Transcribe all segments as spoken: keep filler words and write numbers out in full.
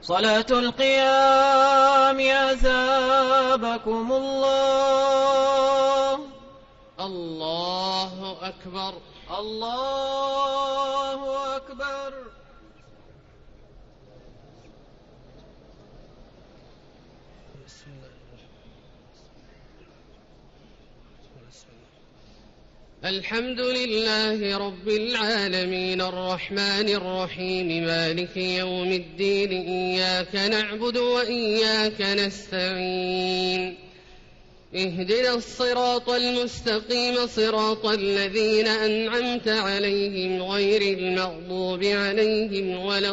صلاة القيام أثابكم الله. الله أكبر. الله أكبر. الحمد لله رب العالمين الرحمن الرحيم مالك يوم الدين إياك نعبد وإياك نستعين اهدنا الصراط المستقيم صراط الذين أنعمت عليهم غير المغضوب عليهم ولا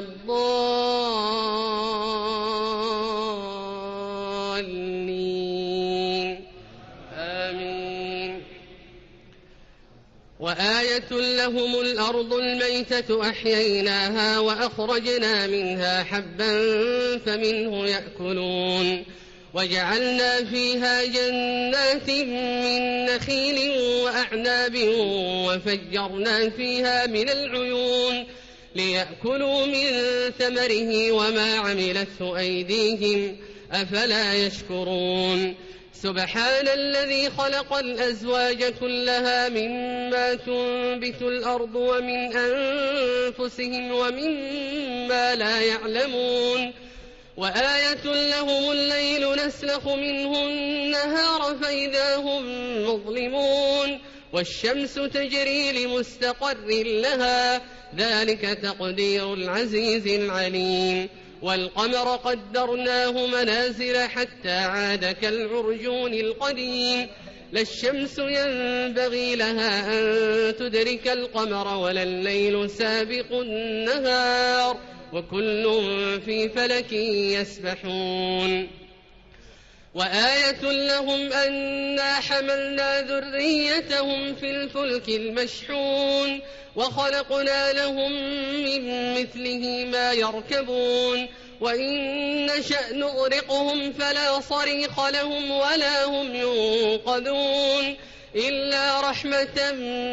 الضالين آمين. وآية لهم الأرض الميتة أحييناها وأخرجنا منها حبا فمنه يأكلون وجعلنا فيها جنات من نخيل وأعناب وفجرنا فيها من العيون ليأكلوا من ثمره وما عملته أيديهم أفلا يشكرون. سبحان الذي خلق الأزواج كلها مما تنبت الأرض ومن أنفسهم ومما لا يعلمون. وآية لهم الليل نسلخ منه النهار فإذا هم مظلمون والشمس تجري لمستقر لها ذلك تقدير العزيز العليم. والقمر قدرناه منازل حتى عاد كالعرجون القديم لا الشمس ينبغي لها أن تدرك القمر ولا الليل سابق النهار وكل في فلك يسبحون. وآية لهم أنا حملنا ذريتهم في الفلك المشحون وخلقنا لهم من مثله ما يركبون وإن نشأ نغرقهم فلا صريخ لهم ولا هم ينقذون إلا رحمة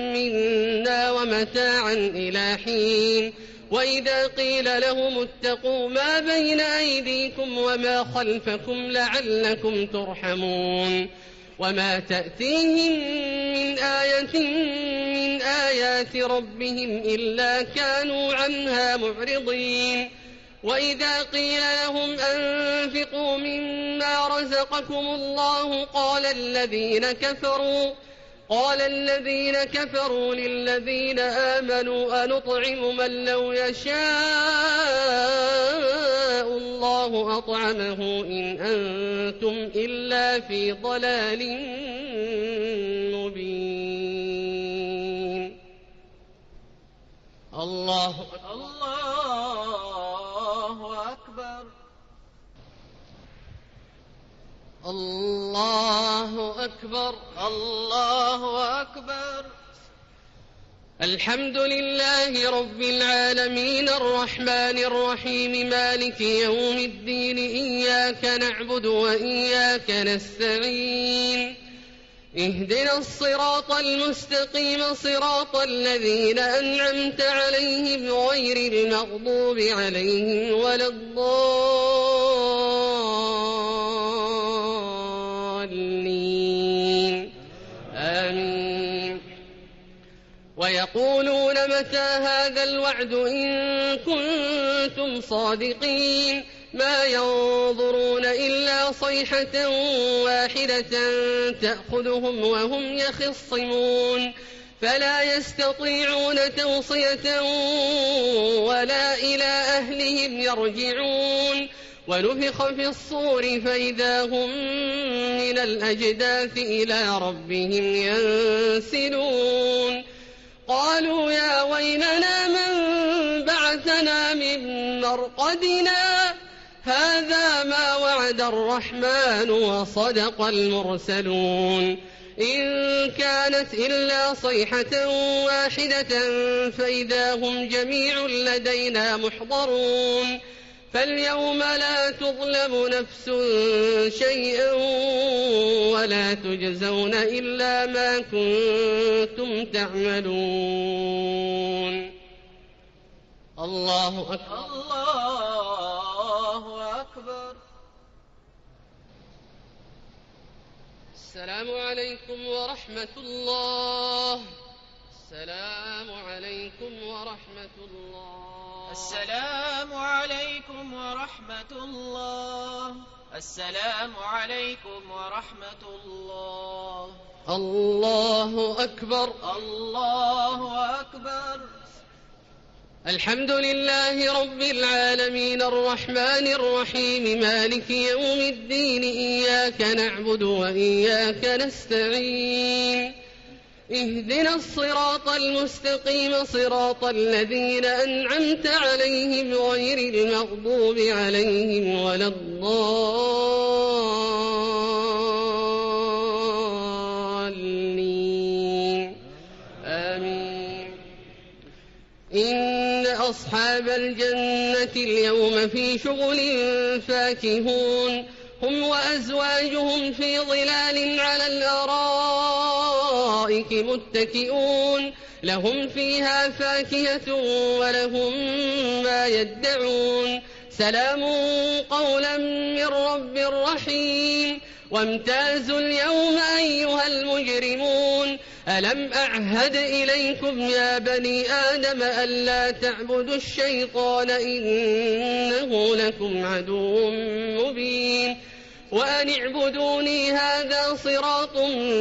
منا ومتاعا إلى حين. وإذا قيل لهم اتقوا ما بين أيديكم وما خلفكم لعلكم ترحمون. وما تأتيهم من آية من آيات ربهم إلا كانوا عنها معرضين. وإذا قيل لهم أنفقوا مما رزقكم الله قال الذين كفروا قال الذين كفروا للذين آمنوا أنطعم من لو يشاء الله أطعمه إن أنتم إلا في ضلال مبين. الله الله أكبر. الله أكبر. الله أكبر. الحمد لله رب العالمين الرحمن الرحيم مالك يوم الدين إياك نعبد وإياك نستعين اهدنا الصراط المستقيم صراط الذين أنعمت عليهم غير المغضوب عليهم ولا الضالين آمين. ويقولون متى هذا الوعد إن كنتم صادقين ما ينظرون إلا صيحة واحدة تأخذهم وهم يخصمون فلا يستطيعون توصية ولا إلى أهلهم يرجعون. ونفخ في الصور فإذا هم من الأجداث إلى ربهم ينسلون. قالوا يا ويلنا من بعثنا من مرقدنا هذا ما وعد الرحمن وصدق المرسلون. إن كانت إلا صيحة واحدة فإذا هم جميع لدينا محضرون. فاليوم لا تظلم نفس شيئا ولا تجزون إلا ما كنتم تعملون. الله أكبر. الله الله أكبر. السلام عليكم ورحمة الله. السلام عليكم ورحمة الله. السلام عليكم ورحمة الله. السلام عليكم ورحمة الله. الله أكبر. الله أكبر. الحمد لله رب العالمين الرحمن الرحيم مالك يوم الدين إياك نعبد وإياك نستعين اهدنا الصراط المستقيم صراط الذين أنعمت عليهم غير المغضوب عليهم ولا الضالين آمين. إن أصحاب الجنة اليوم في شغل فاكهون هم وأزواجهم في ظلال على الأرائك متكئون لهم فيها فاكهة ولهم ما يدعون سلام قولا من رب رحيم. وامتازوا اليوم أيها المجرمون ألم أعهد إليكم يا بني آدم ألا تعبدوا الشيطان إنه لكم عدو مبين وأن اعبدوني هذا صراط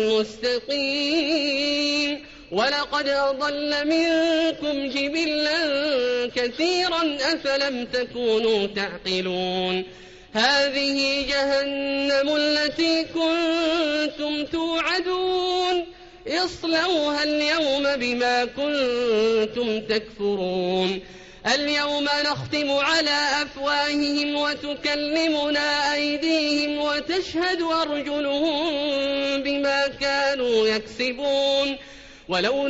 مستقيم. ولقد أضل منكم جبلا كثيرا أفلم تكونوا تعقلون. هذه جهنم التي كنتم توعدون اصلوها اليوم بما كنتم تكفرون. اليوم نختم على أفواههم وتكلمنا أيديهم وتشهد أرجلهم بما كانوا يكسبون. ولو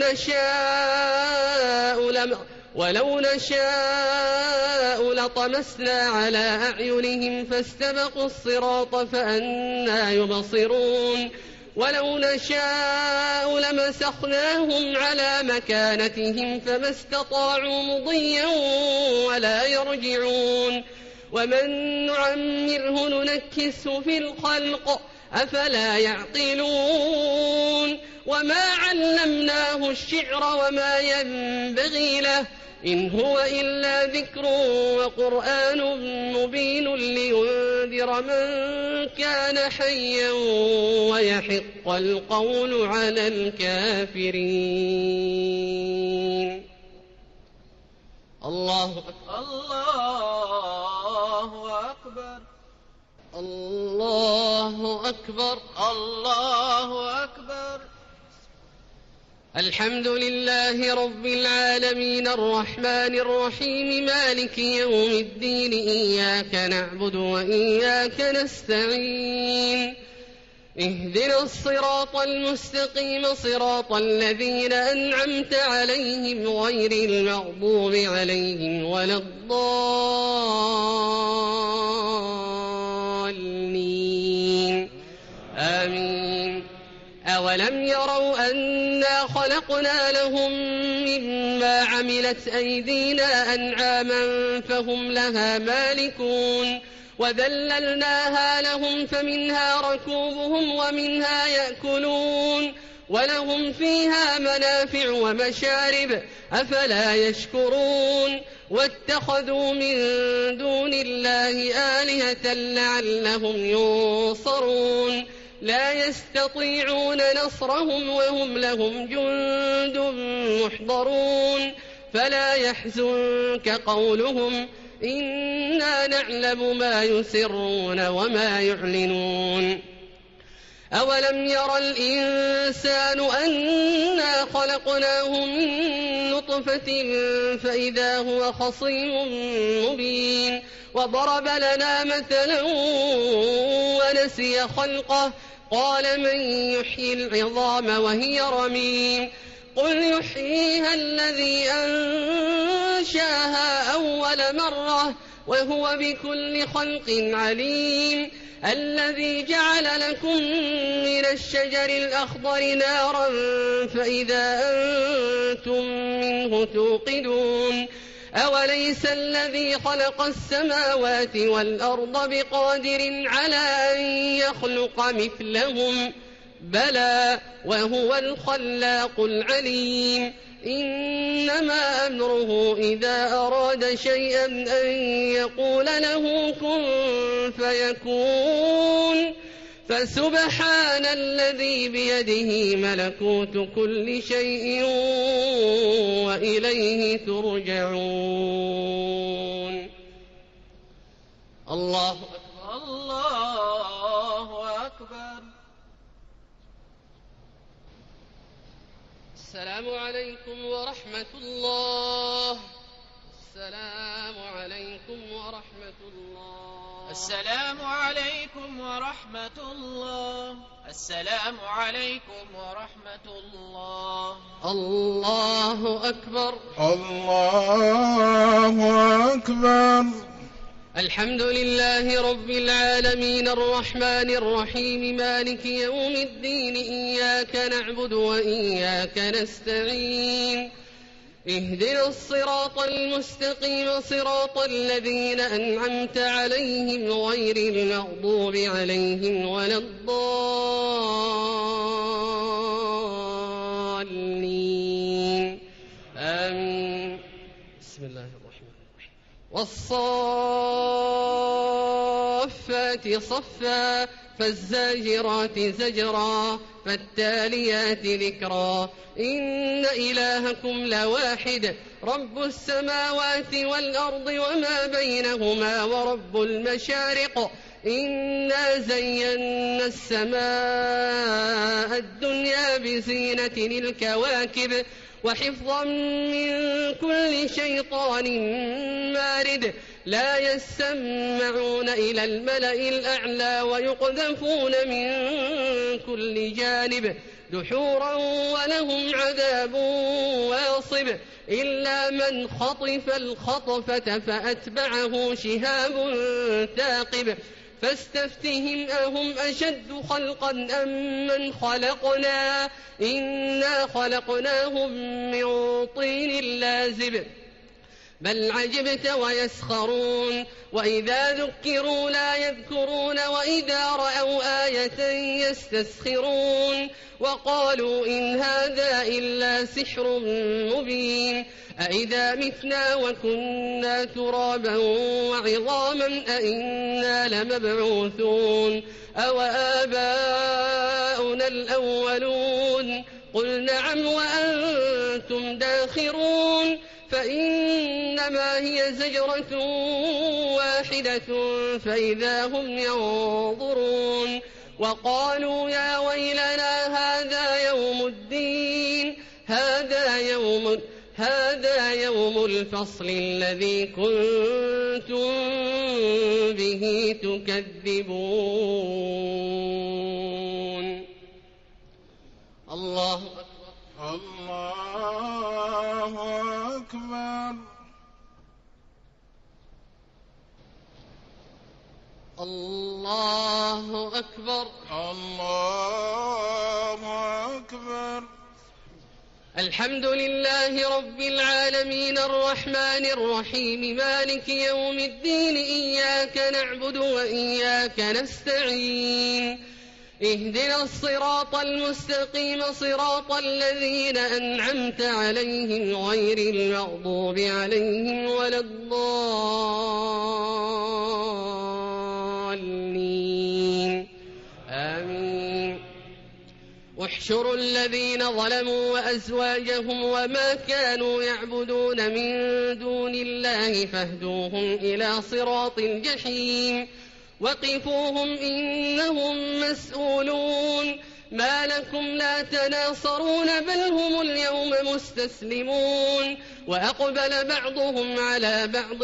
نشاء لم ولو نشاء لطمسنا على أعينهم فاستبقوا الصراط فأنى يبصرون. ولو نشاء لمسخناهم على مكانتهم فما استطاعوا مضيا ولا يرجعون. ومن نعمره ننكسه في الخلق أفلا يعقلون. وما علمناه الشعر وما ينبغي له إن هو إلا ذكر وقرآن مبين لينذر من كان حيا ويحق القول على الكافرين. الله أكبر. الله أكبر. الله أكبر. الله أكبر. الحمد لله رب العالمين الرحمن الرحيم مالك يوم الدين إياك نعبد وإياك نستعين اهدنا الصراط المستقيم صراط الذين أنعمت عليهم غير المغضوب عليهم ولا الضالين آمين. أولم يروا أنا خلقنا لهم مما عملت أيدينا أنعاما فهم لها مالكون وذللناها لهم فمنها ركوبهم ومنها يأكلون ولهم فيها منافع ومشارب أفلا يشكرون. واتخذوا من دون الله آلهة لعلهم ينصرون لا يستطيعون نصرهم وهم لهم جند محضرون. فلا يحزنك قولهم إنا نعلم ما يسرون وما يعلنون. أولم ير الإنسان أنا خلقناه من نطفة فإذا هو خصيم مبين وضرب لنا مثلا ونسي خلقه قال من يحيي العظام وهي رميم قل يحييها الذي أنشاها أول مرة وهو بكل خلق عليم. الذي جعل لكم من الشجر الأخضر نارا فإذا أنتم منه توقدون أوليس الذي خلق السماوات والأرض بقادر على أن يخلق مثلهم بلى وهو الخلاق العليم إنما أمره إذا أراد شيئا أن يقول له كن فيكون فسبحان الذي بيده ملكوت كل شيء وإليه ترجعون. الله أكبر. الله أكبر. السلام عليكم ورحمة الله. السلام عليكم ورحمة الله. السلام عليكم ورحمة الله. السلام عليكم ورحمة الله. الله أكبر. الله أكبر. الحمد لله رب العالمين الرحمن الرحيم مالك يوم الدين إياك نعبد وإياك نستعين اهدنا الصراط المستقيم صراط الذين أنعمت عليهم غير المغضوب عليهم ولا الضالين آمين. بسم الله الرحمن الرحيم. والصافات صفا فالزاجرات زجرا فالتاليات ذكرا إن إلهكم لواحد رب السماوات والأرض وما بينهما ورب المشارق إنا زينا السماء الدنيا بزينة الكواكب وحفظا من كل شيطان مارد لا يسمعون إلى الملأ الأعلى ويقذفون من كل جانب دحورا ولهم عذاب واصب إلا من خطف الخطفة فأتبعه شهاب ثاقب فاستفتهم أهم أشد خلقا أم من خلقنا إنا خلقناهم من طين لازب بل عجبت ويسخرون وإذا ذكروا لا يذكرون وإذا رأوا آية يستسخرون وقالوا إن هذا إلا سحر مبين أإذا متنا وكنا ترابا وعظاما أإنا لمبعوثون أو آباؤنا الأولون قل نعم وأنتم داخرون فإنما هي زجرة واحدة فإذا هم ينظرون وقالوا يا ويلنا هذا يوم الدين هذا يوم هذا يوم الفصل الذي كنتم به تكذبون. الله أكبر. الله أكبر. الله أكبر. الله أكبر. الحمد لله رب العالمين الرحمن الرحيم مالك يوم الدين إياك نعبد وإياك نستعين اهدنا الصراط المستقيم صراط الذين أنعمت عليهم غير المغضوب عليهم ولا الضالين آمين. واحشروا الذين ظلموا وأزواجهم وما كانوا يعبدون من دون الله فاهدوهم إلى صراط الجحيم وقفوهم إنهم مسؤولون. ما لكم لا تناصرون بل هم اليوم مستسلمون وأقبل بعضهم على بعض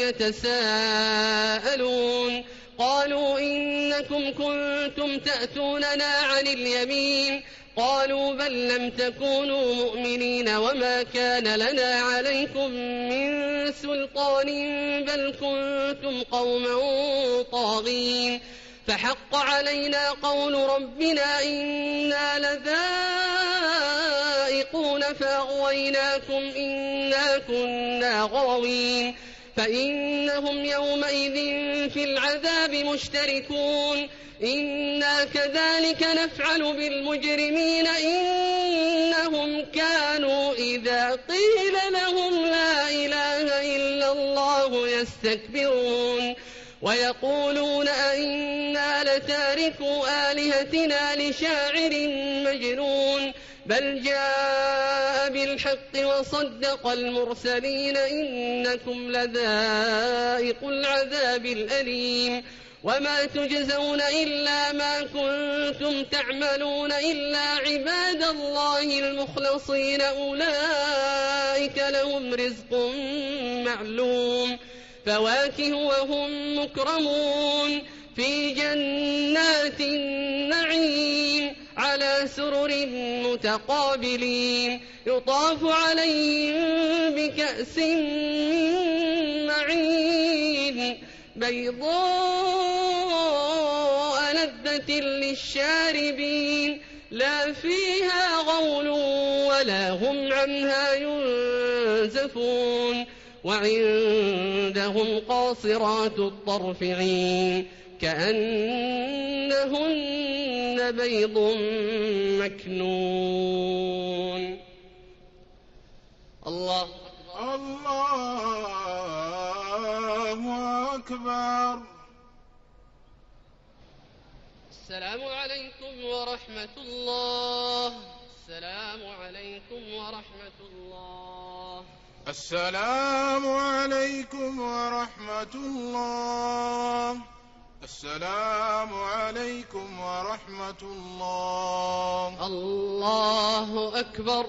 يتساءلون قالوا إنكم كنتم تأتوننا عن اليمين قالوا بل لم تكونوا مؤمنين وما كان لنا عليكم من سلطان بل كنتم قوما طاغين فحق علينا قول ربنا إنا لذائقون تتقون فأغويناكم إنا كنا غاوين فإنهم يومئذ في العذاب مشتركون إنا كذلك نفعل بالمجرمين إنهم كانوا إذا قيل لهم لا إله إلا الله يستكبرون ويقولون أئنا لتاركوا آلهتنا لشاعر مجنون بل جاء بالحق وصدق المرسلين إنكم لذائق العذاب الأليم وما تجزون إلا ما كنتم تعملون إلا عباد الله المخلصين أولئك لهم رزق معلوم فواكه وهم مكرمون في جنات النعيم على سرر متقابلين يطاف عليهم بكأس من معين بيضاء لذة للشاربين لا فيها غول ولا هم عنها ينزفون وعندهم قاصرات الطرف عين كأنهن بيض مكنون الله الله أكبر. السلام عليكم ورحمة الله. السلام عليكم ورحمة الله. السلام عليكم ورحمة الله. السلام عليكم ورحمة الله. الله أكبر.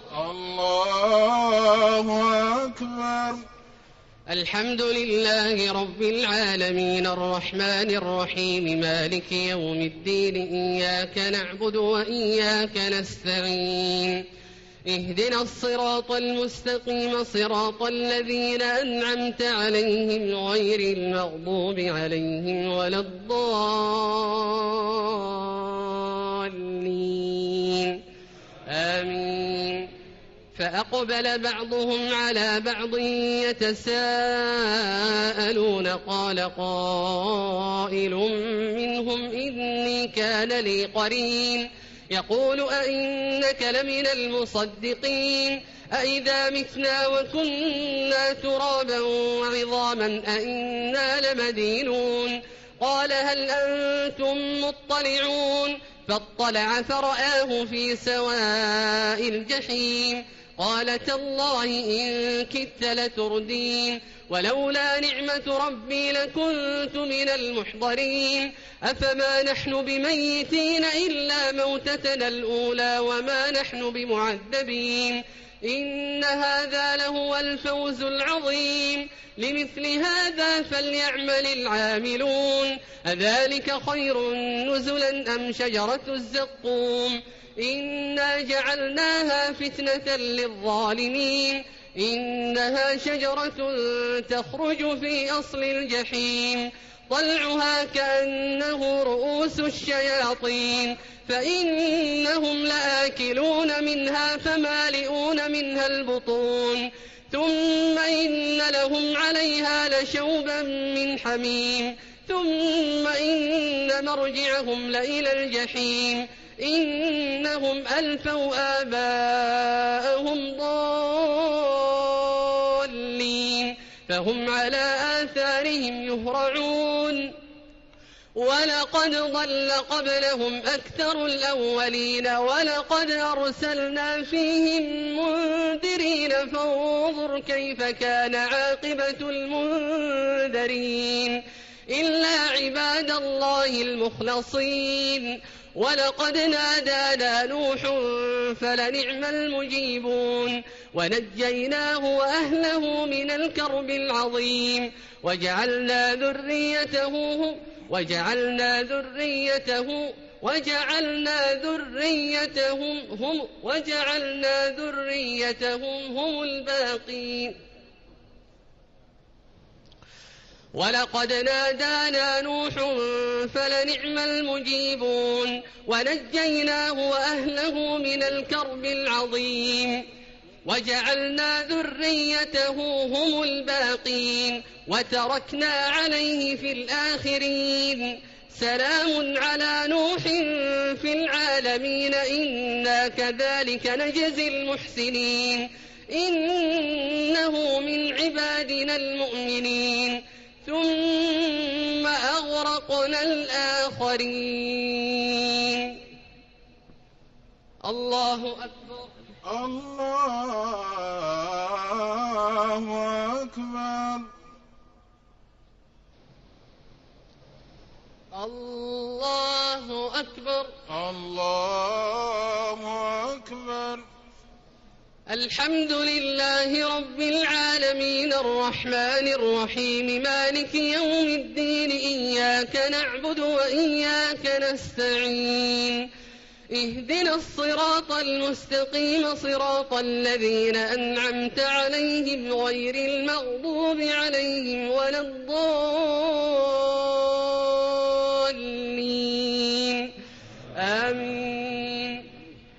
الله أكبر. الحمد لله رب العالمين الرحمن الرحيم مالك يوم الدين إياك نعبد وإياك نستعين اهدنا الصراط المستقيم صراط الذين أنعمت عليهم غير المغضوب عليهم ولا الضالين آمين. فأقبل بعضهم على بعض يتساءلون قال قائل منهم إني كان لي قرين يقول أئنك لمن المصدقين أئذا متنا وكنا ترابا وعظاما أئنا لمدينون قال هل أنتم مطلعون فاطلع فرآه في سواء الجحيم قال تالله إن كدت لتردين ولولا نعمة ربي لكنت من المحضرين أفما نحن بميتين إلا موتتنا الأولى وما نحن بمعذبين إن هذا لهو الفوز العظيم لمثل هذا فليعمل العاملون أذلك خير نزلا أم شجرة الزقوم إنا جعلناها فتنة للظالمين إنها شجرة تخرج في أصل الجحيم طلعها كأنه رؤوس الشياطين فإنهم لآكلون منها فمالئون منها البطون ثم إن لهم عليها لشوبا من حميم ثم إن مرجعهم لإلى الجحيم إنهم ألفوا آباءهم ضالين فهم على آثارهم يهرعون ولقد ضل قبلهم أكثر الأولين ولقد أرسلنا فيهم منذرين فانظر كيف كان عاقبة المنذرين إلا عباد الله المخلصين ولقد نادانا نوح فلنعم المجيبون ونجيناه وأهله من الكرب العظيم وجعلنا ذريته وجعلنا ذريته وجعلنا ذريتهم هم وجعلنا ذريتهم هم الباقين ولقد نادانا نوح فلنعم المجيبون ونجيناه وأهله من الكرب العظيم وجعلنا ذريته هم الباقين وتركنا عليه في الآخرين سلام على نوح في العالمين إنا كذلك نجزي المحسنين إنه من عبادنا المؤمنين ثم أغرقنا الآخرين. الله أكبر. الله أكبر. الله أكبر. الله أكبر. الحمد لله رب العالمين الرحمن الرحيم مالك يوم الدين إياك نعبد وإياك نستعين اهدنا الصراط المستقيم صراط الذين أنعمت عليهم غير المغضوب عليهم ولا الضالين آمين.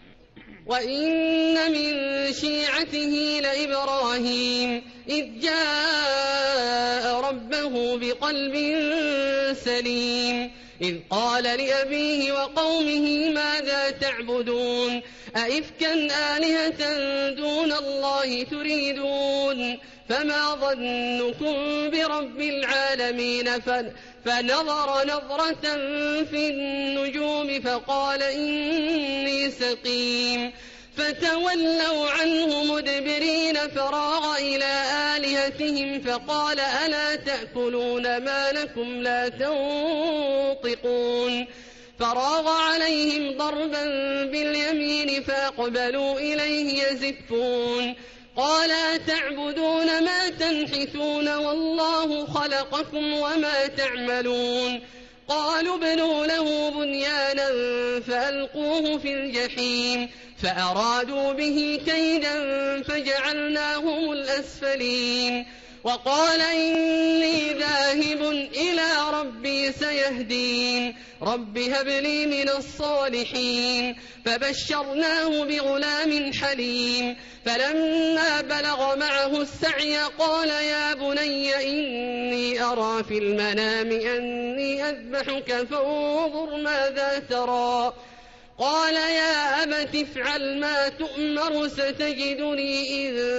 وإن من شيعته لإبراهيم إذ جاء ربه بقلب سليم إذ قال لأبيه وقومه ماذا تعبدون أئفكا آلهة دون الله تريدون فما ظنكم برب العالمين فنظر نظرة في النجوم فقال إني سقيم فتولوا عنه مدبرين فراغ إلى آلهتهم فقال ألا تأكلون ما لكم لا تنطقون فراغ عليهم ضربا باليمين فأقبلوا إليه يزفون قال أتعبدون ما تنحتون والله خلقكم وما تعملون قالوا ابنوا له بنيانا فألقوه في الجحيم فأرادوا به كيدا فجعلناهم الأسفلين وقال إني ذاهب إلى ربي سيهدين رب هب لي من الصالحين فبشرناه بغلام حليم فلما بلغ معه السعي قال يا بني إني أرى في المنام أني أذبحك فانظر ماذا ترى قال يا أبت افعل ما تؤمر ستجدني إن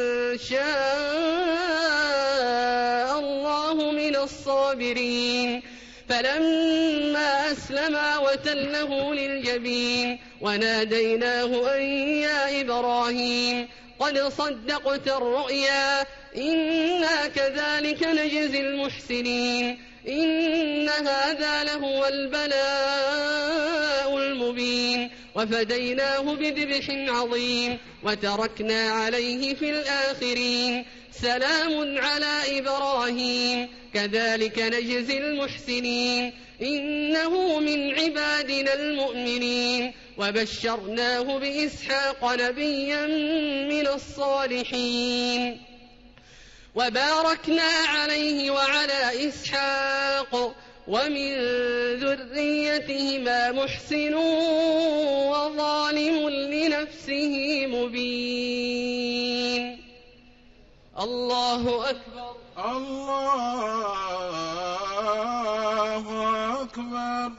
شاء الله من الصابرين فلما أسلما وتله للجبين وناديناه أن يا إبراهيم قد صدقت الرؤيا إنا كذلك نجزي المحسنين إن هذا لهو البلاء المبين وفديناه بذبح عظيم وتركنا عليه في الآخرين سلام على إبراهيم كذلك نجزي المحسنين إنه من عبادنا المؤمنين وبشرناه بإسحاق نبيا من الصالحين وباركنا عليه وعلى إسحاق ومن ذريتهما محسن وظالم لنفسه مبين. الله أكبر. الله أكبر.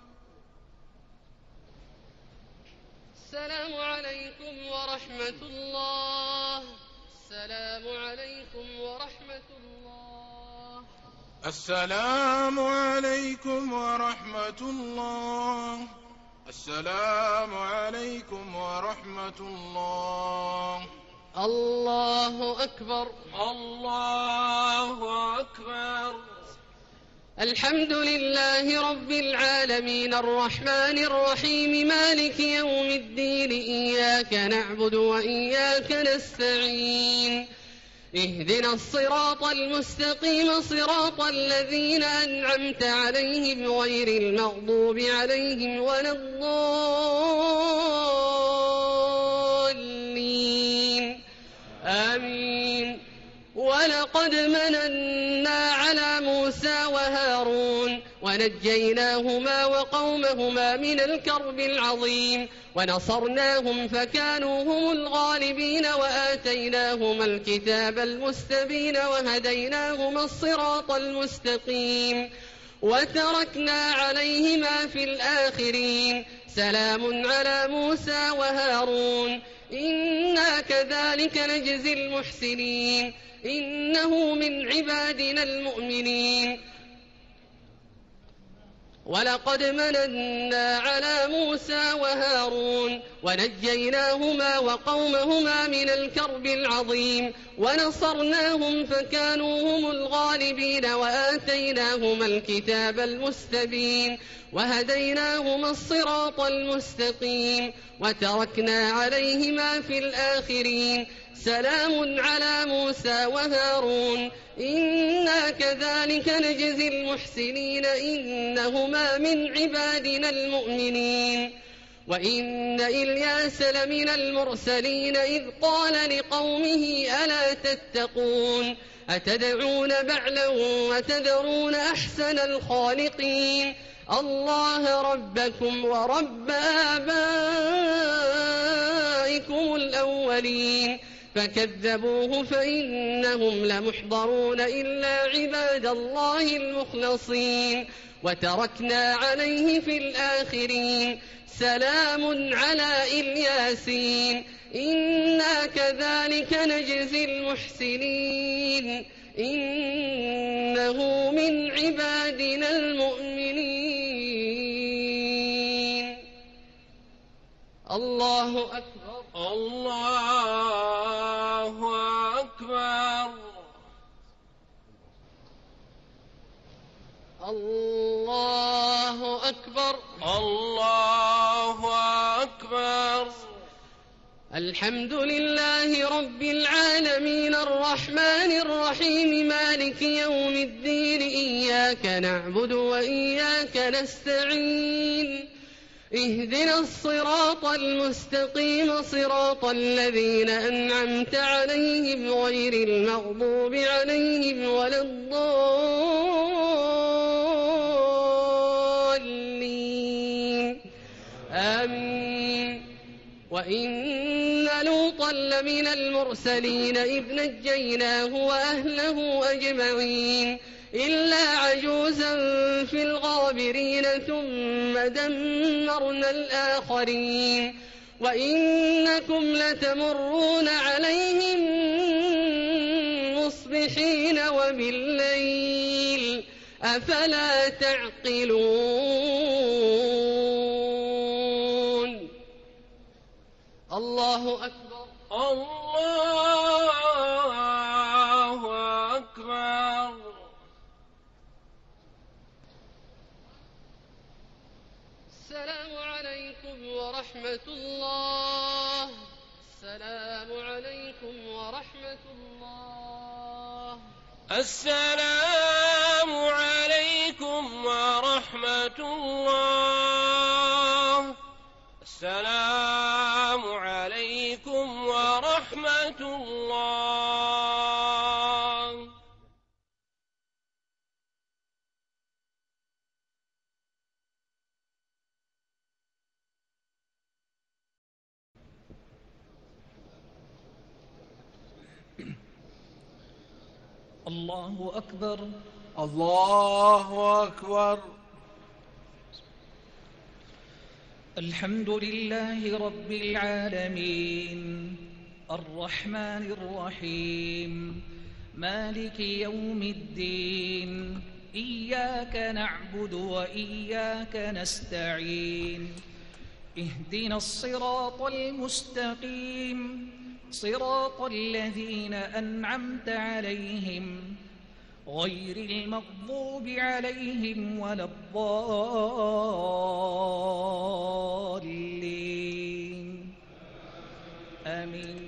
السلام عليكم ورحمة الله. السلام عليكم ورحمة الله. السلام عليكم ورحمة الله. السلام عليكم ورحمة الله. الله أكبر. الله أكبر. الحمد لله رب العالمين الرحمن الرحيم مالك يوم الدين إياك نعبد وإياك نستعين اهدنا الصراط المستقيم صراط الذين أنعمت عليهم غير المغضوب عليهم ولا الضالين آمين. ولقد مننا على موسى وهارون ونجيناهما وقومهما من الكرب العظيم ونصرناهم فكانوا هم الغالبين وآتيناهما الكتاب المستبين وهديناهما الصراط المستقيم وتركنا عليهما في الآخرين سلام على موسى وهارون إنا كذلك نجزي المحسنين إنه من عبادنا المؤمنين ولقد مننا على موسى وهارون ونجيناهما وقومهما من الكرب العظيم ونصرناهم فكانوا هم الغالبين وآتيناهما الكتاب المستبين وهديناهما الصراط المستقيم وتركنا عليهما في الآخرين سلام على موسى وهارون إنا كذلك نجزي المحسنين إنهما من عبادنا المؤمنين وإن إلياس لمن المرسلين إذ قال لقومه ألا تتقون أتدعون بعلا وتذرون أحسن الخالقين الله ربكم ورب آبائكم الأولين فكذبوه فإنهم لمحضرون إلا عباد الله المخلصين وتركنا عليه في الآخرين سلام على الياسين إنا كذلك نجزي المحسنين إنه من عبادنا المؤمنين الله أكبر الله أكبر الله أكبر الله أكبر الحمد لله رب العالمين الرحمن الرحيم مالك يوم الدين إياك نعبد وإياك نستعين اهدنا الصراط المستقيم صراط الذين أنعمت عليهم غير المغضوب عليهم ولا الضالين آمين وإن لوطا لمن المرسلين إذ نجيناه وأهله أجمعين إلا عجوزا في الغابرين ثم دمرنا الآخرين وإنكم لتمرون عليهم مصبحين وبالليل أفلا تعقلون الله أكبر الله أكبر السلام عليكم ورحمة الله السلام عليكم ورحمة الله السلام عليكم ورحمة الله السلام عليكم ورحمة الله الله أكبر الله أكبر الحمد لله رب العالمين الرحمن الرحيم مالك يوم الدين إياك نعبد وإياك نستعين اهدنا الصراط المستقيم صراط الذين أنعمت عليهم غير المغضوب عليهم ولا الضالين آمين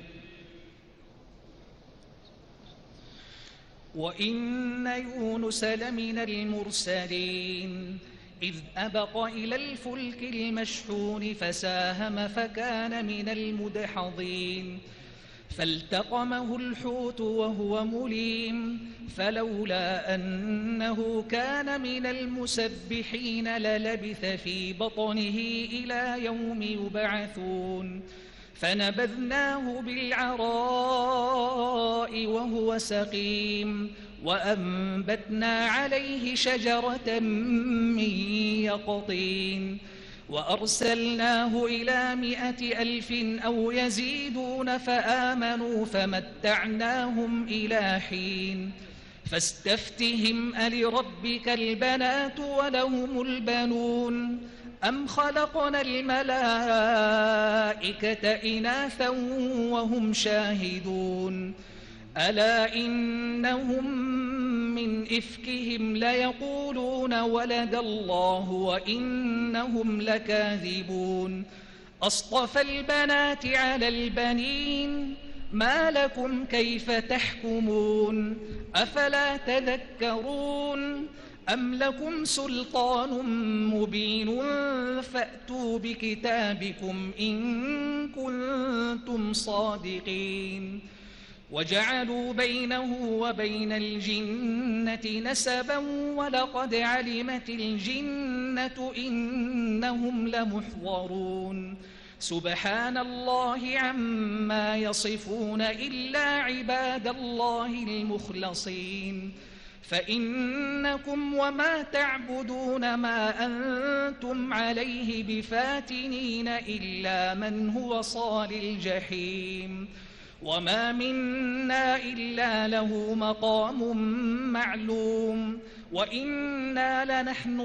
وإن يونس لمن المرسلين إذ أبق إلى الفلك المشحون فساهم فكان من المدحضين فالتقمه الحوت وهو مليم فلولا أنه كان من المسبحين للبث في بطنه إلى يوم يبعثون فنبذناه بالعراء وهو سقيم وأنبتنا عليه شجرة من يقطين وأرسلناه إلى مائة ألف أو يزيدون فآمنوا فمتعناهم إلى حين فاستفتهم ألربك البنات ولهم البنون أم خلقنا الملائكة إناثا وهم شاهدون ألا إنهم من إفكهم ليقولون ولد الله وإنهم لكاذبون أصطفى البنات على البنين ما لكم كيف تحكمون أفلا تذكرون أم لكم سلطان مبين فأتوا بكتابكم إن كنتم صادقين وجعلوا بينه وبين الجنة نسبا ولقد علمت الجنة إنهم لمحضرون سبحان الله عما يصفون إلا عباد الله المخلصين فإنكم وما تعبدون ما أنتم عليه بفاتنين إلا من هو صال الجحيم وما منا إلا له مقام معلوم وإنا لنحن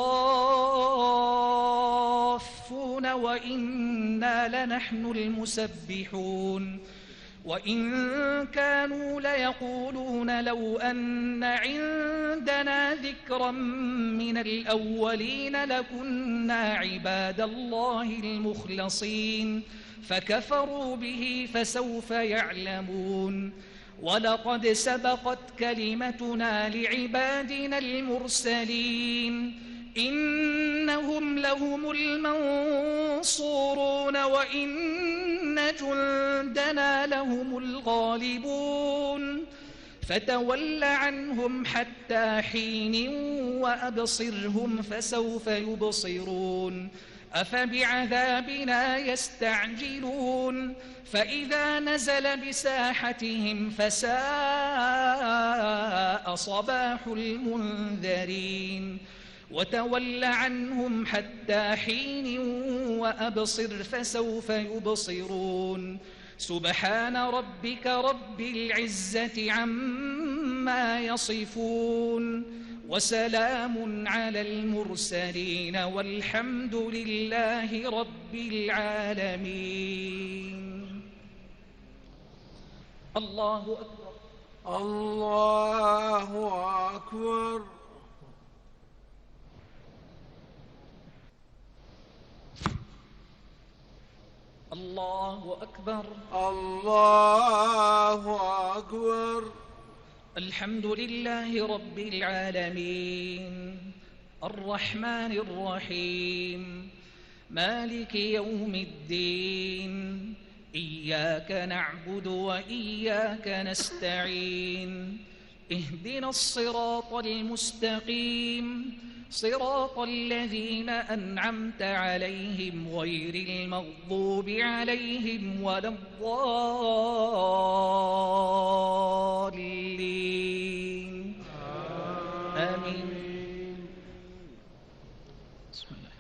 الصافون وإنا لنحن المسبحون وإن كانوا ليقولون لو أن عندنا ذكرا من الأولين لكنا عباد الله المخلصين فكفروا به فسوف يعلمون ولقد سبقت كلمتنا لعبادنا المرسلين إنهم لهم المنصورون وإن جندنا لهم الغالبون فتول عنهم حتى حين وأبصرهم فسوف يبصرون أفبعذابنا يستعجلون فإذا نزل بساحتهم فساء صباح المنذرين وتول عنهم حتى حين وأبصر فسوف يبصرون سبحان ربك رب العزة عما يصفون وسلام على المرسلين والحمد لله رب العالمين. الله أكبر. الله أكبر. الله أكبر. الله أكبر. الحمد لله رب العالمين الرحمن الرحيم مالك يوم الدين إياك نعبد وإياك نستعين اهدنا الصراط المستقيم صراط الذين أنعمت عليهم غير المغضوب عليهم ولا الضالين آمين. بسم الله.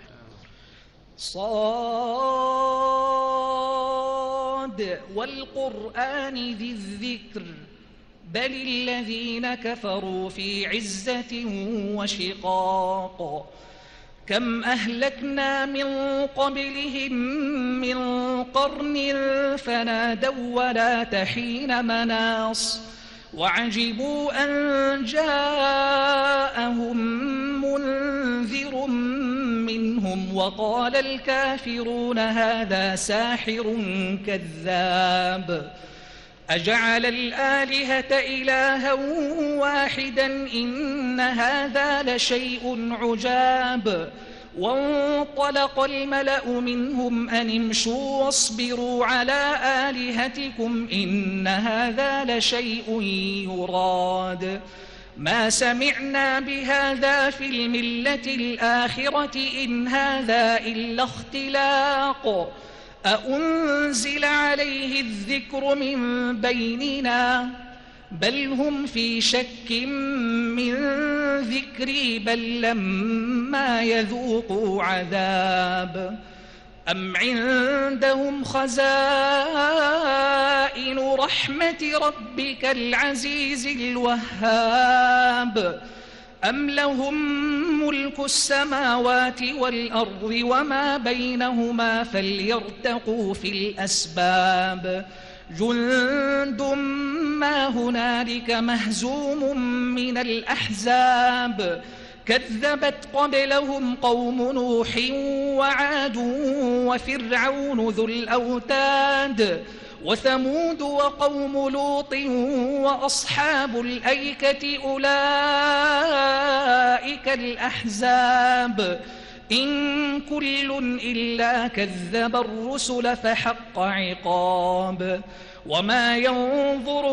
صاد والقرآن ذي الذكر بل الذين كفروا في عزة وشقاق كم أهلكنا من قبلهم من قرن فنادوا ولا تحين مناص وعجبوا أن جاءهم منذر منهم وقال الكافرون هذا ساحر كذاب أجعل الآلهة إلها واحدا إن هذا لشيء عجاب وانطلق الملأ منهم أن امشوا واصبروا على آلهتكم إن هذا لشيء يراد ما سمعنا بهذا في الملة الآخرة إن هذا إلا اختلاق أأنزل عليه الذكر من بيننا بل هم في شك من ذكري بل لما يذوقوا عذاب أم عندهم خزائن رحمة ربك العزيز الوهاب أم لهم ملك السماوات والأرض وما بينهما فليرتقوا في الأسباب جند ما هنالك مهزوم من الأحزاب كذبت قبلهم قوم نوح وعاد وفرعون ذو الأوتاد وثمود وقوم لوط وأصحاب الأيكة أولئك الأحزاب إن كل إلا كذب الرسل فحق عقاب وما ينظر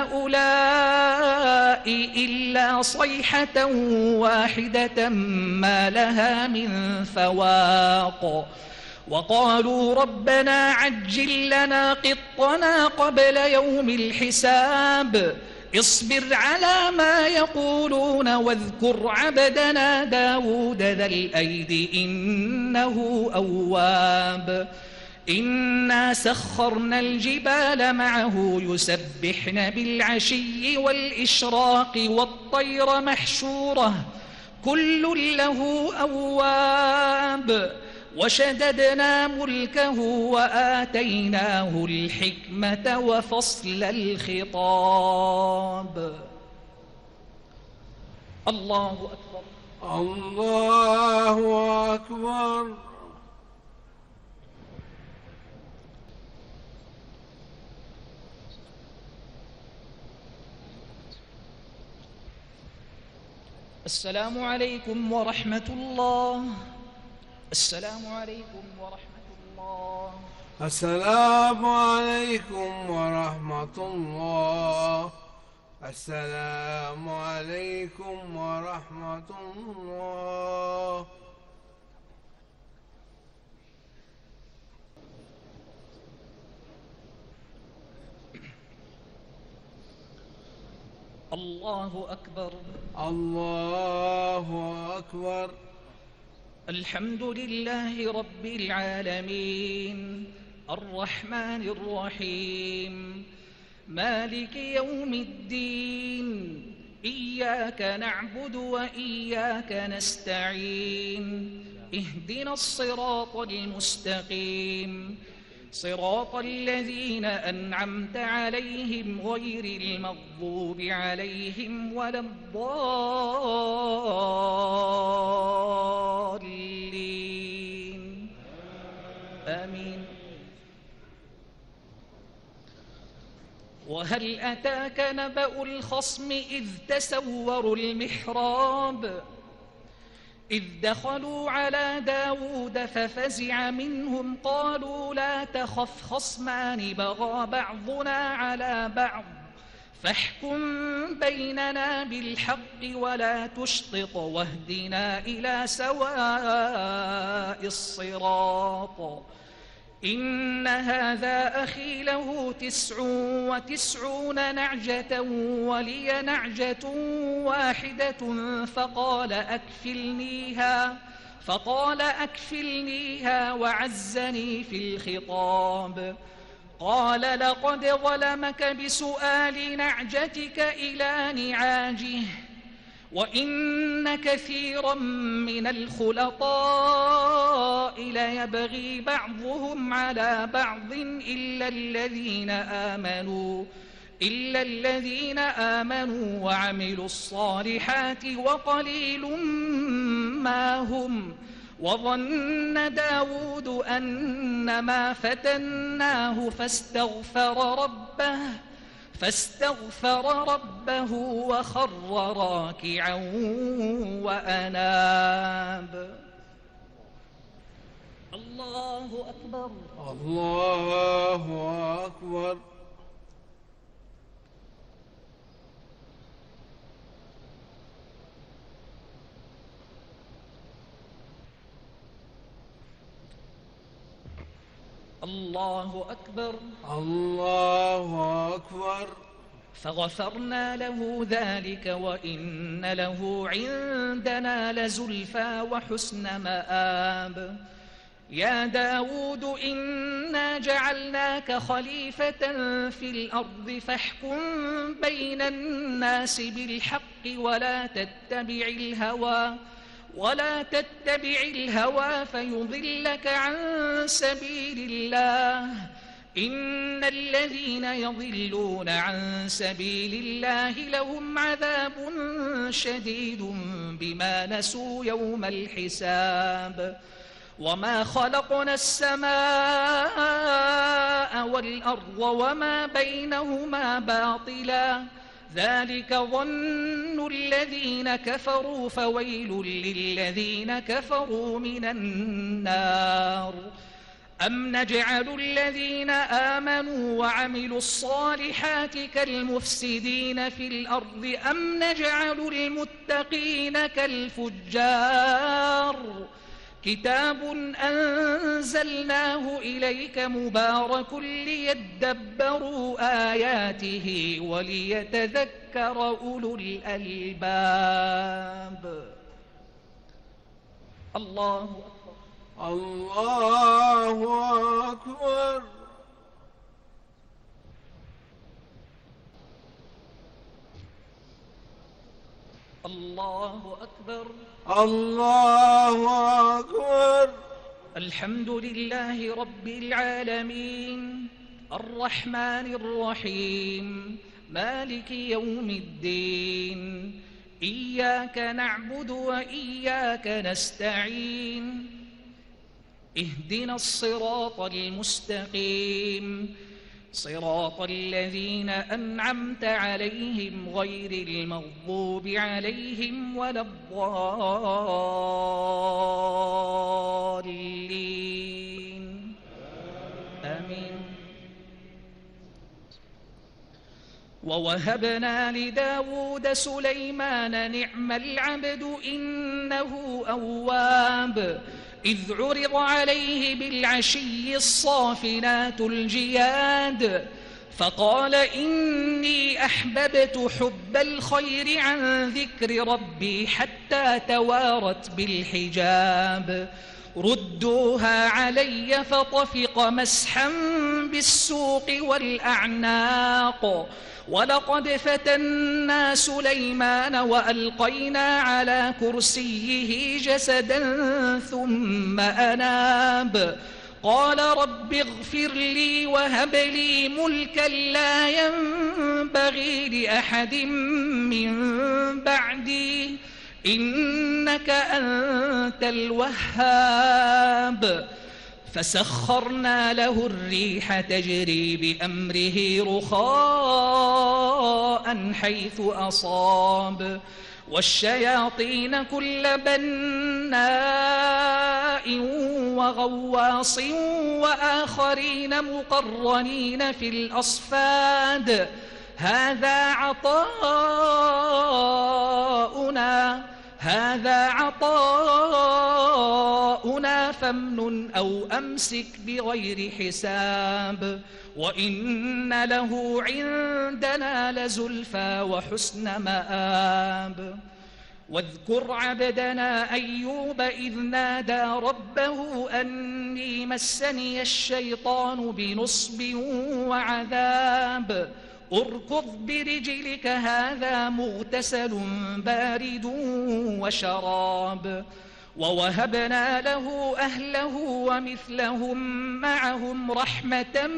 هؤلاء إلا صيحة واحدة ما لها من فواق وقالوا ربنا عجل لنا قطنا قبل يوم الحساب اصبر على ما يقولون واذكر عبدنا داود ذا الأيد إنه أواب إنا سخرنا الجبال معه يسبحن بالعشي والإشراق والطير محشورة كل له أواب وشددنا ملكه وآتيناه الحكمة وفصل الخطاب الله أكبر الله أكبر السلام عليكم ورحمة الله السلام عليكم ورحمة الله السلام عليكم ورحمة الله السلام عليكم ورحمة الله الله أكبر الله أكبر الحمد لله رب العالمين الرحمن الرحيم مالك يوم الدين إياك نعبد وإياك نستعين اهدنا الصراط المستقيم صراط الذين أنعمت عليهم غير المغضوب عليهم ولا الضالين آمين وهل أتاك نبأ الخصم إذ تسوروا المحراب إذ دخلوا على داود ففزع منهم قالوا لا تخف خصمان بغى بعضنا على بعض فاحكم بيننا بالحق ولا تشطط واهدنا إلى سواء الصراط إن هذا أخي له تسع وتسعون نعجة ولي نعجة واحدة فقال أكفلنيها فقال أكفلنيها وعزني في الخطاب قال لقد ظلمك بسؤال نعجتك إلى نعاجه وإن كثيرا من الخلطاء ليبغي بعضهم على بعض إلا الذين آمنوا إلا الذين آمنوا وعملوا الصالحات وقليل ما هم وظن داود أنما فتناه فاستغفر ربه فاستغفر ربه وخر راكعا وأناب الله أكبر. الله أكبر. الله أكبر. الله أكبر. فغفرنا له ذلك وإن له عندنا لزلفى وحسن مآب. يا داود إنا جعلناك خليفة في الأرض فاحكم بين الناس بالحق ولا تتبع الهوى ولا تتبع الهوى فيضلك عن سبيل الله. إن الذين يضلون عن سبيل الله لهم عذاب شديد بما نسوا يوم الحساب. وما خلقنا السماء والأرض وما بينهما باطلا ذلك ظن الذين كفروا فويل للذين كفروا من النار. أم نجعل الذين آمنوا وعملوا الصالحات كالمفسدين في الأرض أم نجعل المتقين كالفجار. كتاب أنزلناه إليك مبارك ليدبروا آياته وليتذكر أولو الألباب. الله أكبر. الله أكبر. الله أكبر. الله أكبر. الحمد لله رب العالمين الرحمن الرحيم مالك يوم الدين. إياك نعبد وإياك نستعين. اهدنا الصراط المستقيم صراط الذين أنعمت عليهم غير المغضوب عليهم ولا الضالين آمين. ووهبنا لداود سليمان نعم العبد إنه أواب. إذ عرض عليه بالعشي الصافنات الجياد فقال إني أحببت حب الخير عن ذكر ربي حتى توارت بالحجاب. ردوها علي فطفق مسحا بالسوق والأعناق. ولقد فتنا سليمان وألقينا على كرسيه جسدا ثم أناب. قال رب اغفر لي وهب لي ملكا لا ينبغي لأحد من بعدي إنك أنت الوهاب. فسخرنا له الريح تجري بأمره رخاء حيث أصاب. والشياطين كل بناء وغواص وآخرين مقرنين في الأصفاد. هذا عطاؤنا هذا عطاؤنا فامنن أو أمسك بغير حساب. وإن له عندنا لزلفى وحسن مآب. واذكر عبدنا أيوب إذ نادى ربه أني مسني الشيطان بنصب وعذاب. اركض برجلك هذا مغتسل بارد وشراب. ووهبنا له أهله ومثلهم معهم رحمة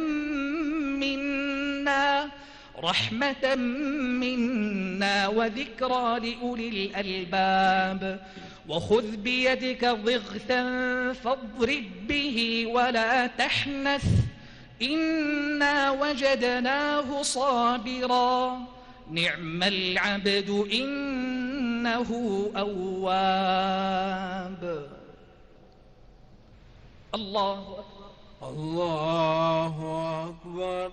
منا رحمة منا وذكرى لأولي الألباب. وخذ بيدك ضغثا فاضرب به ولا تحنث إنا وجدناه صابرا نعم العبد إنه أواب. الله أكبر. الله أكبر.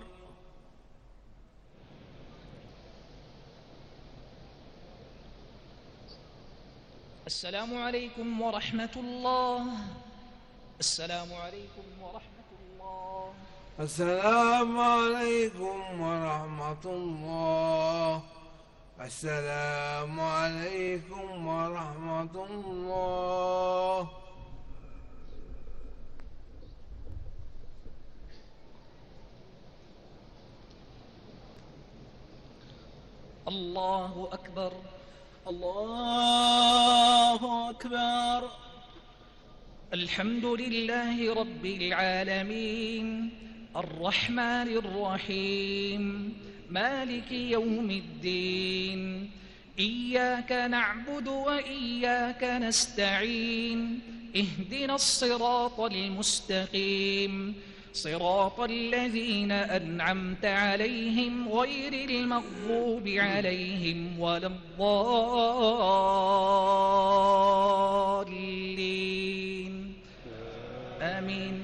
السلام عليكم ورحمة الله. السلام عليكم ورحمة الله. السلام عليكم ورحمة الله. السلام عليكم ورحمة الله. الله أكبر. الله أكبر. الحمد لله رب العالمين الرحمن الرحيم مالك يوم الدين. إياك نعبد وإياك نستعين. اهدنا الصراط المستقيم صراط الذين أنعمت عليهم غير المغضوب عليهم ولا الضالين آمين.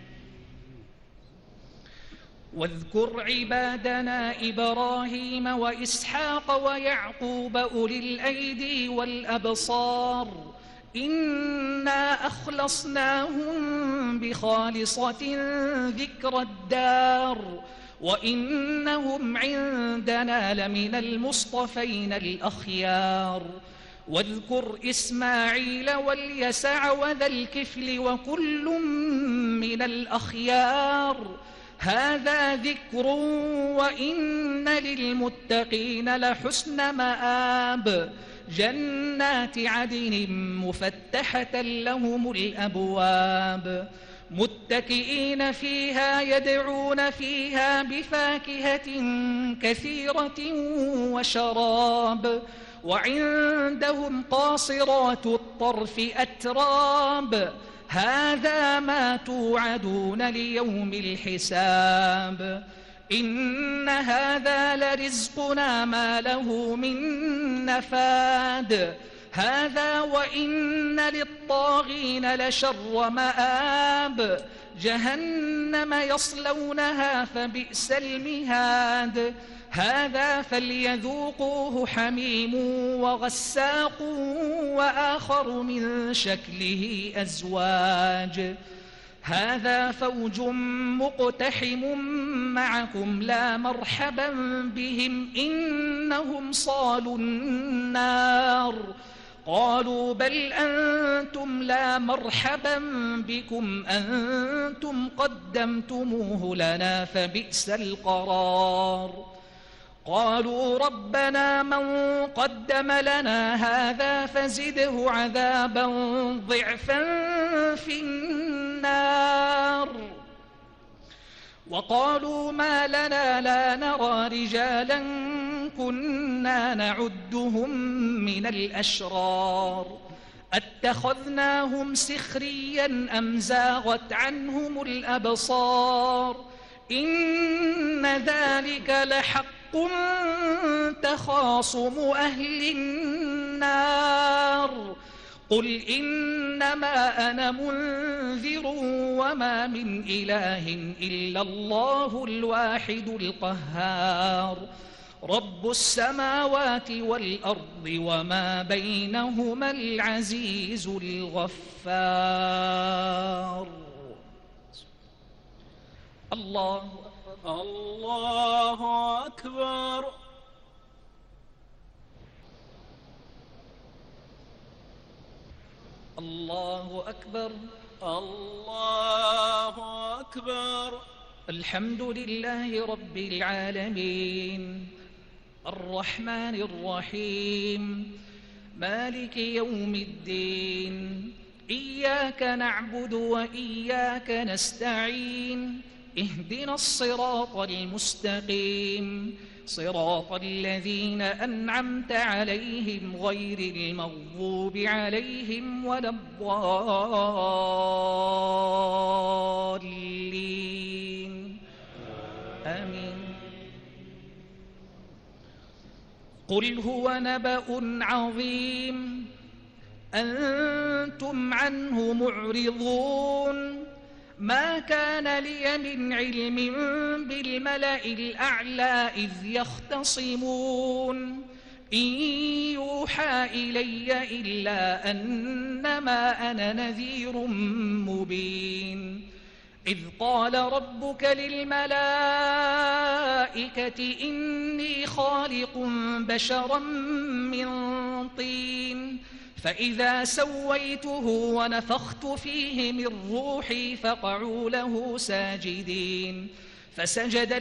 واذكر عبادنا إبراهيم وإسحاق ويعقوب أولي الأيدي والأبصار إنا أخلصناهم بخالصة ذكر الدار وإنهم عندنا لمن المصطفين الأخيار. واذكر إسماعيل واليسع وذا الكفل وكل من الأخيار. هذا ذكر وإن للمتقين لحسن مآب. جنات عدن مفتحة لهم الأبواب متكئين فيها يدعون فيها بفاكهة كثيرة وشراب. وعندهم قاصرات الطرف أتراب. هذا ما توعدون ليوم الحساب. إن هذا لرزقنا ما له من نفاد. هذا وإن للطاغين لشر مآب. جهنم يصلونها فبئس المهاد. هذا فليذوقوه حميم وغساق وآخر من شكله أزواج. هذا فوج مقتحم معكم لا مرحبا بهم إنهم صالوا النار. قالوا بل أنتم لا مرحبا بكم أنتم قدمتموه لنا فبئس القرار. قالوا ربنا من قدم لنا هذا فزده عذابا ضعفا في النار. وقالوا ما لنا لا نرى رجالا كنا نعدهم من الأشرار. أتخذناهم سخريا أم زاغت عنهم الأبصار. إن ذلك لحق تخاصم أهل النار. قل إنما أنا منذر وما من إله إلا الله الواحد القهار. رب السماوات والأرض وما بينهما العزيز الغفار. الله أكبر. الله أكبر. الله أكبر. الله أكبر. الحمد لله رب العالمين الرحمن الرحيم مالك يوم الدين. إياك نعبد وإياك نستعين. اهدنا الصراط المستقيم صراط الذين أنعمت عليهم غير المغضوب عليهم ولا الضالين آمين. قل هو نبأ عظيم أنتم عنه معرضون. ما كان لي من علم بالملأ الأعلى إذ يختصمون إن يوحى إلي إلا أنما أنا نذير مبين إذ قال ربك للملائكة إني خالق بشرا من طين فإذا سويته ونفخت فيه من روحي فقعوا له ساجدين فسجد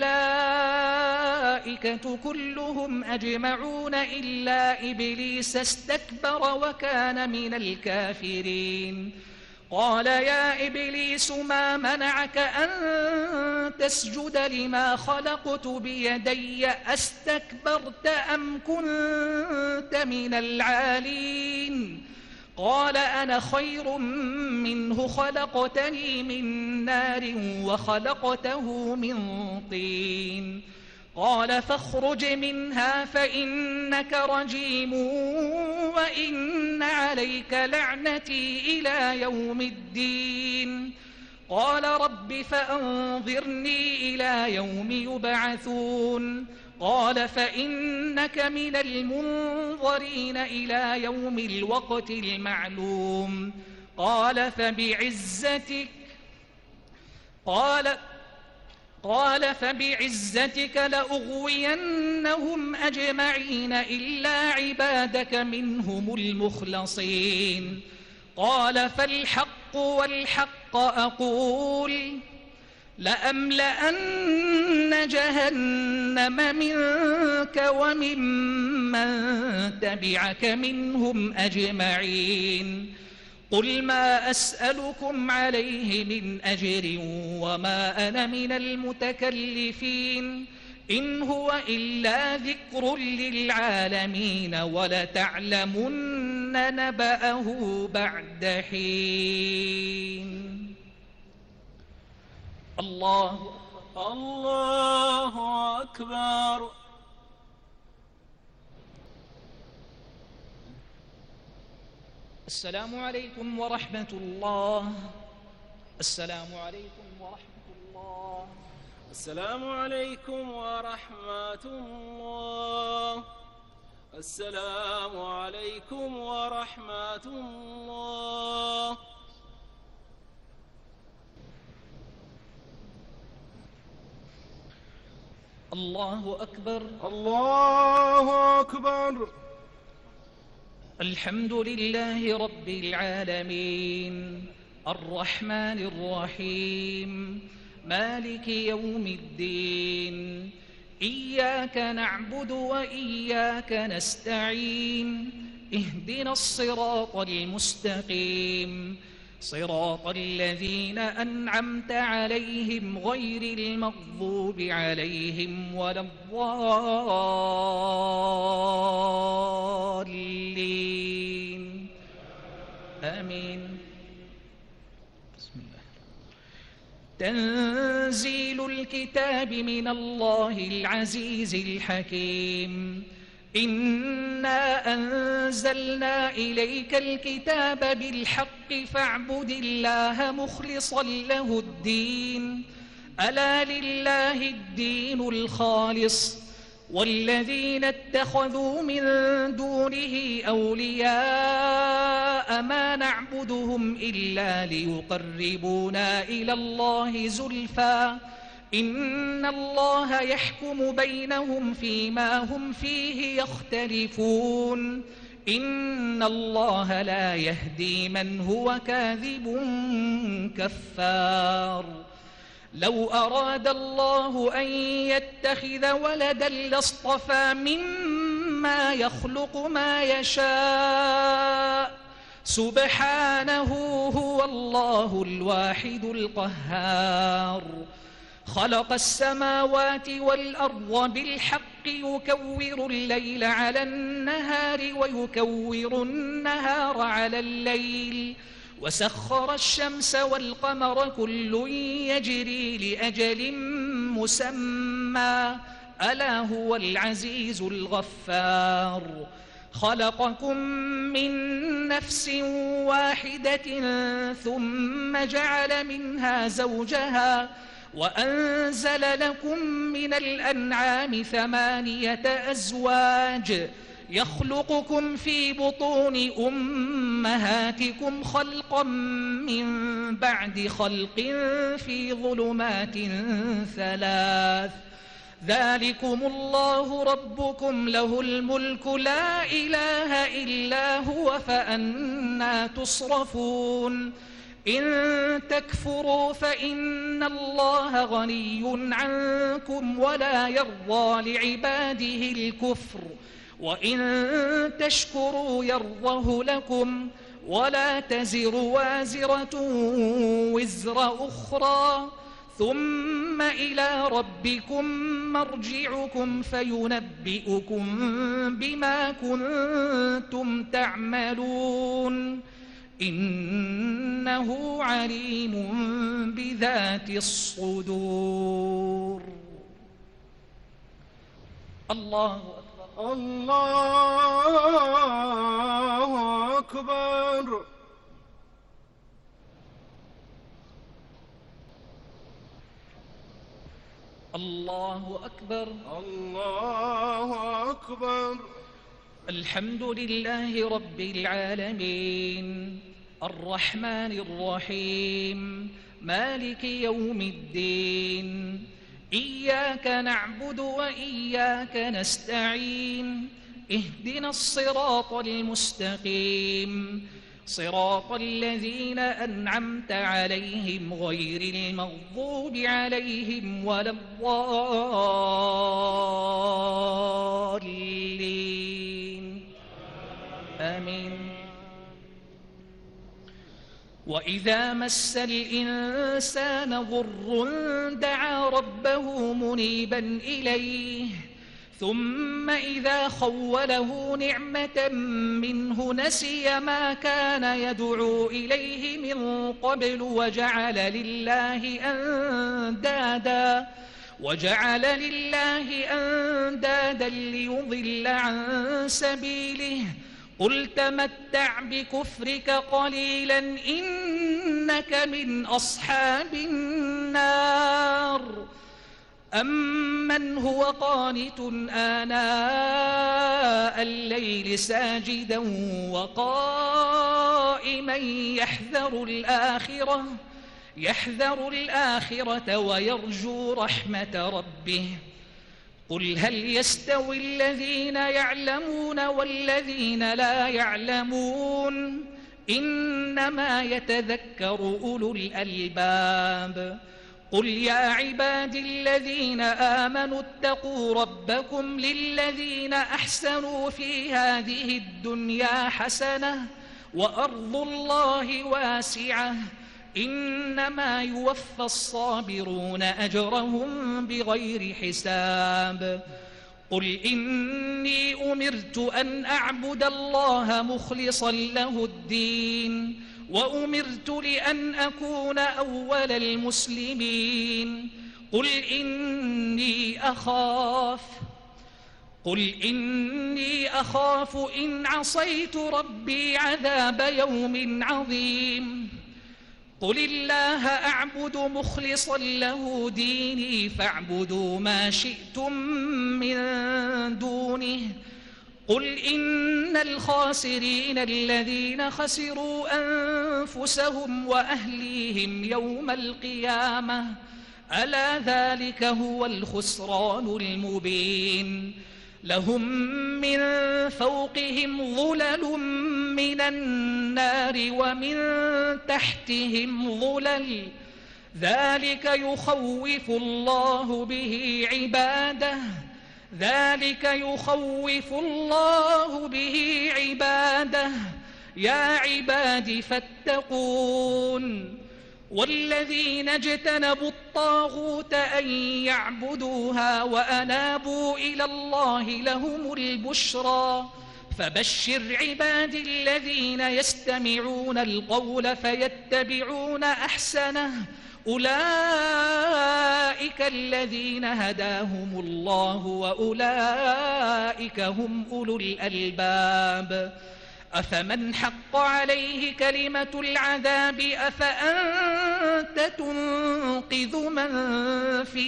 الملائكة كلهم أجمعون إلا إبليس استكبر وكان من الكافرين قال يا إبليس ما منعك أن تسجد لما خلقت بيدي أستكبرت أم كنت من العالين قال أنا خير منه خلقتني من نار وخلقته من طين قال فاخرج منها فإنك رجيم وإن عليك لعنتي إلى يوم الدين قال رب فأنظرني إلى يوم يبعثون قال فإنك من المنظرين إلى يوم الوقت المعلوم قال فبعزتك قال قال فبعزتك لأغوينهم أجمعين إلا عبادك منهم المخلصين قال فالحق والحق أقول لأملأن جهنم منك وممن تبعك منهم أجمعين قل ما أسألكم عليه من أجر وما أنا من المتكلفين إن هو إلا ذكر للعالمين ولتعلمن نبأه بعد حين الله الله أكبر. السلام عليكم ورحمة الله. السلام عليكم ورحمة الله. السلام عليكم ورحمة الله. السلام عليكم ورحمة الله. الله أكبر. الله أكبر. الحمد لله رب العالمين الرحمن الرحيم مالك يوم الدين إياك نعبد وإياك نستعين اهدنا الصراط المستقيم صراط الذين أنعمت عليهم غير المغضوب عليهم ولا الضالين آمين. بسم الله. تنزيل الكتاب من الله العزيز الحكيم إنا أنزلنا إليك الكتاب بالحق فاعبد الله مخلصا له الدين ألا لله الدين الخالص والذين اتخذوا من دونه أولياء ما نعبدهم إلا ليقربونا إلى الله زلفى إن الله يحكم بينهم فيما هم فيه يختلفون إن الله لا يهدي من هو كاذب كفار. لو أراد الله أن يتخذ ولدا لاصطفى مما يخلق ما يشاء سبحانه هو الله الواحد القهار. خلق السماوات والأرض بالحق يكور الليل على النهار ويكور النهار على الليل وسخر الشمس والقمر كل يجري لأجل مسمى ألا هو العزيز الغفار. خلقكم من نفس واحدة ثم جعل منها زوجها وأنزل لكم من الأنعام ثمانية أزواج يخلقكم في بطون أمهاتكم خلقا من بعد خلق في ظلمات ثلاث ذلكم الله ربكم له الملك لا إله إلا هو فأنى تصرفون إن تكفروا فإن الله غني عنكم ولا يرضى لعباده الكفر وإن تشكروا يرضه لكم ولا تزر وازرة وزر أخرى ثم إلى ربكم مرجعكم فينبئكم بما كنتم تعملون إنه عليم بذات الصدور. الله أكبر. الله أكبر. الله أكبر. الله أكبر. الحمد لله رب العالمين الرحمن الرحيم مالك يوم الدين إياك نعبد وإياك نستعين اهدنا الصراط المستقيم صراط الذين أنعمت عليهم غير المغضوب عليهم ولا الضالين آمين. وإذا مس الإنسان ضر دعا ربه منيبا إليه ثم إذا خوله نعمة منه نسي ما كان يدعو إليه من قبل وجعل لله أندادا وجعل لله أندادا ليضل عن سبيله قل تمتع بكفرك قليلا إنك من أصحاب النار. أمن هو قانت آناء الليل ساجدا وقائما يحذر الآخرة يحذر الآخرة ويرجو رحمة ربه قل هل يستوي الذين يعلمون والذين لا يعلمون إنما يتذكر أولو الألباب. قل يا عبادي الذين آمنوا اتقوا ربكم للذين أحسنوا في هذه الدنيا حسنة وأرض الله واسعة إنما يوفى الصابرون أجرهم بغير حساب. قل إني أمرت أن أعبد الله مخلصا له الدين وأمرت لأن أكون أول المسلمين. قل إني أخاف قل إني أخاف إن عصيت ربي عذاب يوم عظيم. قل الله أعبد مخلصا له ديني فاعبدوا ما شئتم من دونه. قل إن الخاسرين الذين خسروا أنفسهم وأهليهم يوم القيامة ألا ذلك هو الخسران المبين. لهم من فوقهم ظلل من النار ومن تحتهم ظلل ذلك يخوف الله به عباده ذلك يخوف الله به عباده يا عباد فاتقون. والذين اجتنبوا الطاغوت أن يعبدوها وأنابوا إلى الله لهم البشرى فبشر عبادي الذين يستمعون القول فيتبعون أحسنه أولئك الذين هداهم الله وأولئك هم أولو الألباب أفمن حق عليه كلمة العذاب أفأنت تنقذ من في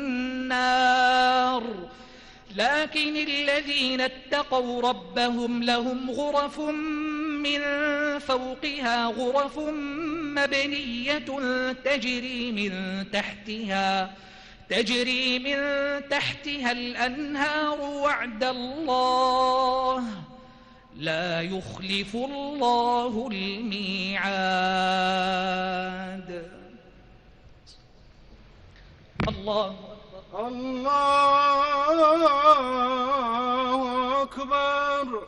النار لكن الذين اتقوا ربهم لهم غرف من فوقها غرف مبنية تجري من تحتها تجري من تحتها الأنهار وعد الله لا يخلف الله الميعاد. الله الله أكبر.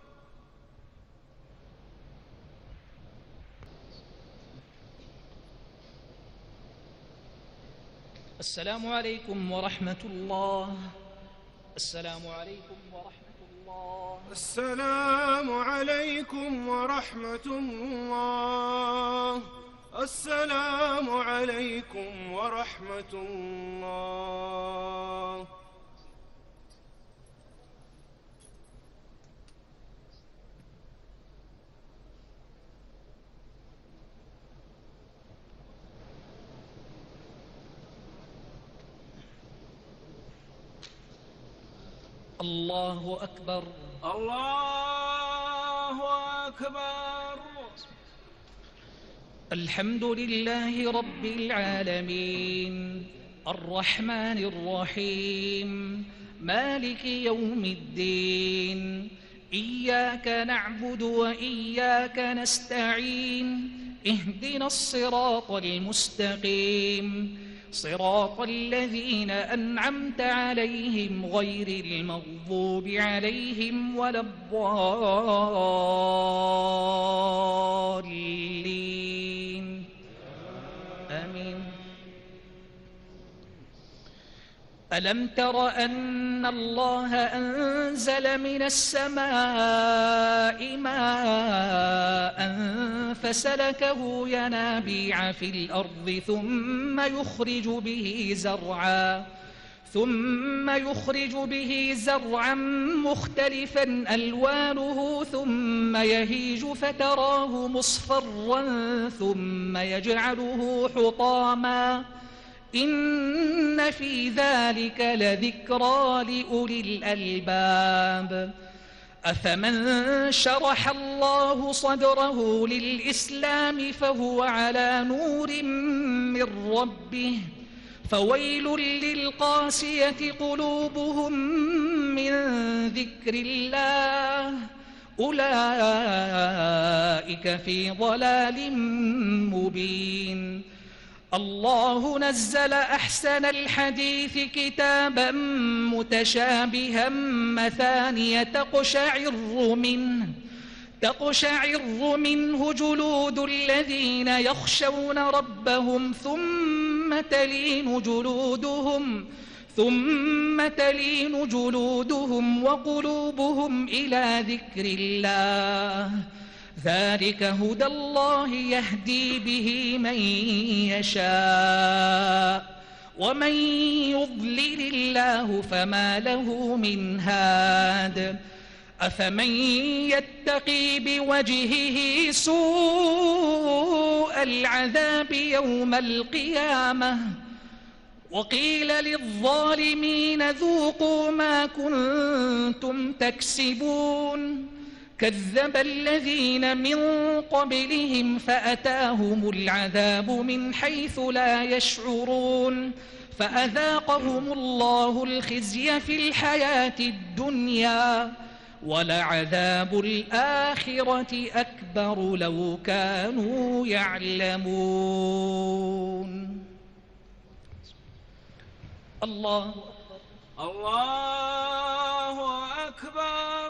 السلام عليكم ورحمة الله. السلام عليكم ورحمة الله. السلام عليكم ورحمة الله. السلام عليكم ورحمة الله. الله أكبر. الله أكبر. الحمد لله رب العالمين الرحمن الرحيم مالك يوم الدين إياك نعبد وإياك نستعين اهدنا الصراط المستقيم صراط الذين أنعمت عليهم غير المغضوب عليهم ولا الضالين آمين. ألم تر أن الله أنزل من السماء ماء فسلكه ينابيع في الأرض ثم يخرج به زرعا ثم يخرج به زرعا مختلفا ألوانه ثم يهيج فتراه مصفرا ثم يجعله حطاما إن في ذلك لذكرى لأولي الألباب. أفمن شرح الله صدره للإسلام فهو على نور من ربه فويل للقاسية قلوبهم من ذكر الله أولئك في ضلال مبين. الله نزل أحسن الحديث كتابا متشابها مثانية تقشعر منه تقشعر منه جلود الذين يخشون ربهم ثم تلين جلودهم ثم تلين جلودهم وقلوبهم إلى ذكر الله ذلك هدى الله يهدي به من يشاء ومن يضلل الله فما له من هاد. أفمن يتقي بوجهه سوء العذاب يوم القيامة وقيل للظالمين ذوقوا ما كنتم تكسبون كذب الذين من قبلهم فأتاهم العذاب من حيث لا يشعرون فأذاقهم الله الخزي في الحياة الدنيا ولعذاب الآخرة أكبر لو كانوا يعلمون. الله الله أكبر.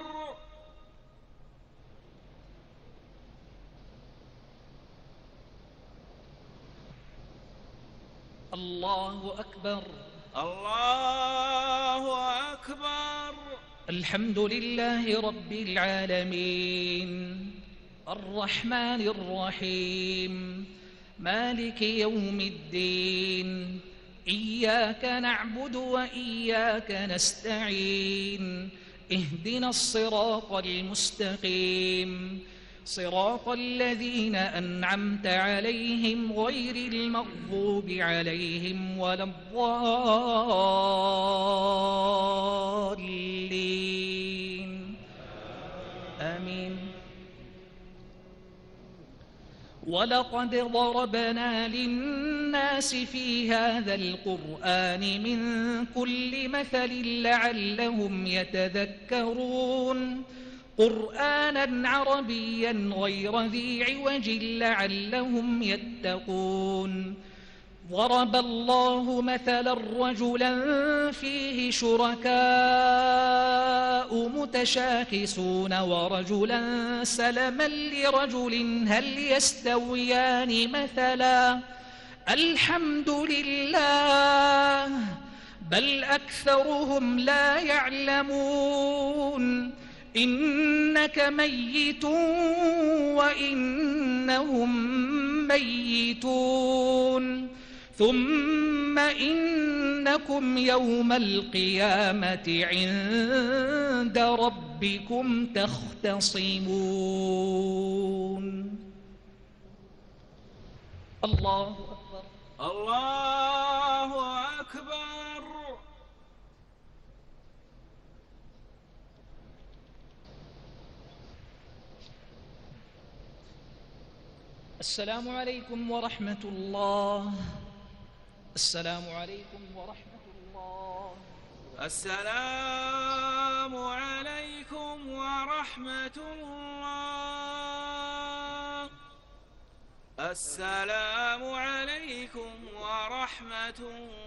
الله أكبر. الله أكبر. الحمد لله رب العالمين الرحمن الرحيم مالك يوم الدين إياك نعبد وإياك نستعين اهدنا الصراط المستقيم صراط الذين أنعمت عليهم غير المغضوب عليهم ولا الضالين آمين. ولقد ضربنا للناس في هذا القرآن من كل مثل لعلهم يتذكرون قرآنا عربيا غير ذي عوج لعلهم يتقون. ضرب الله مثلا رجلا فيه شركاء متشاكسون ورجلا سلما لرجل هل يستويان مثلا الحمد لله بل أكثرهم لا يعلمون إنك ميت وإنهم ميتون ثم إنكم يوم القيامة عند ربكم تختصمون. الله أكبر الله أكبر. السلام عليكم ورحمة الله. السلام عليكم ورحمة الله. السلام عليكم ورحمة الله. السلام عليكم ورحمة الله.